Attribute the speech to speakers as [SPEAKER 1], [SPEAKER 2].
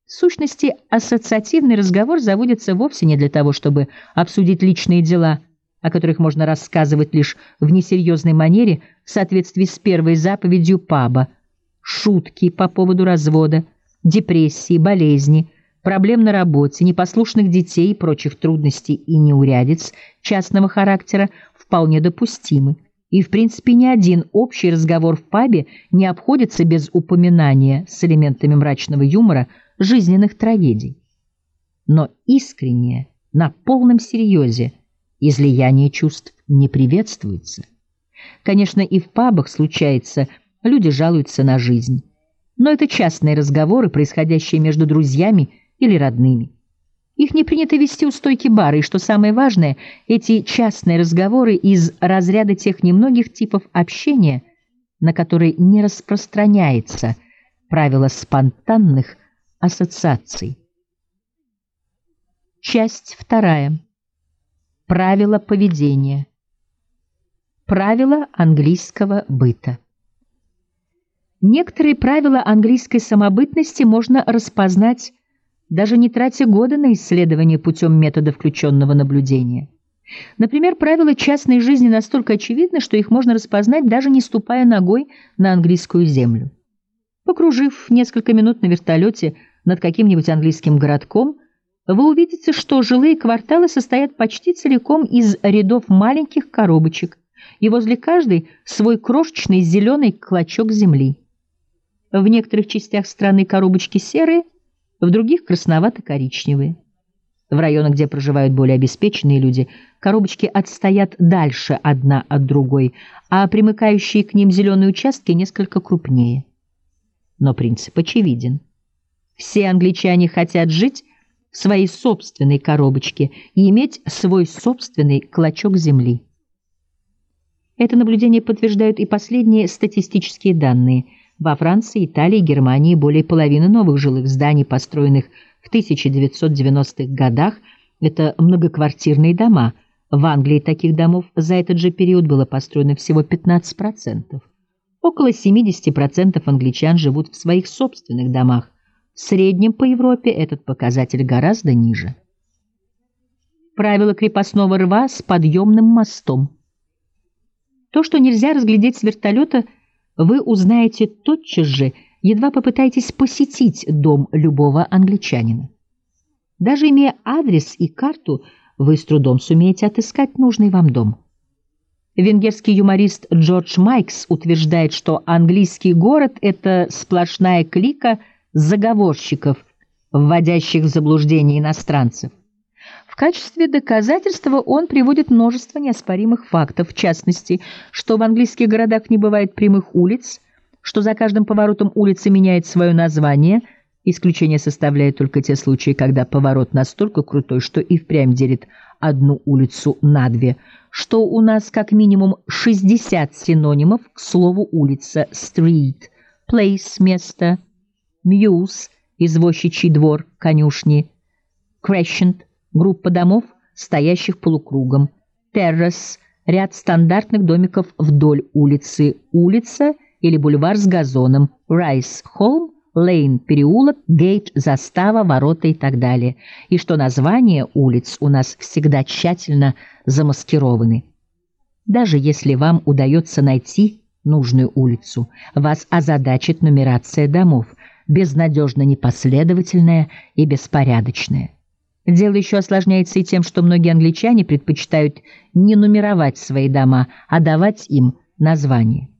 [SPEAKER 1] В сущности, ассоциативный разговор заводится вовсе не для того, чтобы обсудить личные дела, о которых можно рассказывать лишь в несерьезной манере в соответствии с первой заповедью паба, шутки по поводу развода, депрессии, болезни, проблем на работе, непослушных детей и прочих трудностей и неурядиц частного характера вполне допустимы. И, в принципе, ни один общий разговор в пабе не обходится без упоминания с элементами мрачного юмора жизненных трагедий. Но искреннее, на полном серьезе, излияние чувств не приветствуется. Конечно, и в пабах случается, люди жалуются на жизнь. Но это частные разговоры, происходящие между друзьями или родными. Их не принято вести у стойки бара, и, что самое важное, эти частные разговоры из разряда тех немногих типов общения, на которые не распространяется правило спонтанных ассоциаций. Часть 2. Правила поведения. Правила английского быта. Некоторые правила английской самобытности можно распознать, даже не тратя года на исследование путем метода включенного наблюдения. Например, правила частной жизни настолько очевидны, что их можно распознать, даже не ступая ногой на английскую землю. Покружив несколько минут на вертолете над каким-нибудь английским городком, вы увидите, что жилые кварталы состоят почти целиком из рядов маленьких коробочек, и возле каждой свой крошечный зеленый клочок земли. В некоторых частях страны коробочки серые, в других красновато-коричневые. В районах, где проживают более обеспеченные люди, коробочки отстоят дальше одна от другой, а примыкающие к ним зеленые участки несколько крупнее. Но принцип очевиден. Все англичане хотят жить в своей собственной коробочке и иметь свой собственный клочок земли. Это наблюдение подтверждают и последние статистические данные. Во Франции, Италии и Германии более половины новых жилых зданий, построенных в 1990-х годах, это многоквартирные дома. В Англии таких домов за этот же период было построено всего 15%. Около 70% англичан живут в своих собственных домах. В среднем по Европе этот показатель гораздо ниже. Правило крепостного рва с подъемным мостом. То, что нельзя разглядеть с вертолета, вы узнаете тотчас же, едва попытаетесь посетить дом любого англичанина. Даже имея адрес и карту, вы с трудом сумеете отыскать нужный вам дом. Венгерский юморист Джордж Майкс утверждает, что английский город – это сплошная клика заговорщиков, вводящих в заблуждение иностранцев. В качестве доказательства он приводит множество неоспоримых фактов, в частности, что в английских городах не бывает прямых улиц, что за каждым поворотом улица меняет свое название, исключение составляют только те случаи, когда поворот настолько крутой, что и впрямь делит одну улицу на две, что у нас как минимум 60 синонимов к слову улица: street, place – место, mews – извозчичий двор, конюшни, crescent – группа домов, стоящих полукругом, terrace – ряд стандартных домиков вдоль улицы, улица или бульвар с газоном, rise – холм, lane – переулок, gate – застава, ворота и так далее, и что названия улиц у нас всегда тщательно замаскированы. Даже если вам удается найти нужную улицу, вас озадачит нумерация домов, безнадежно непоследовательная и беспорядочная. Дело еще осложняется и тем, что многие англичане предпочитают не нумеровать свои дома, а давать им название.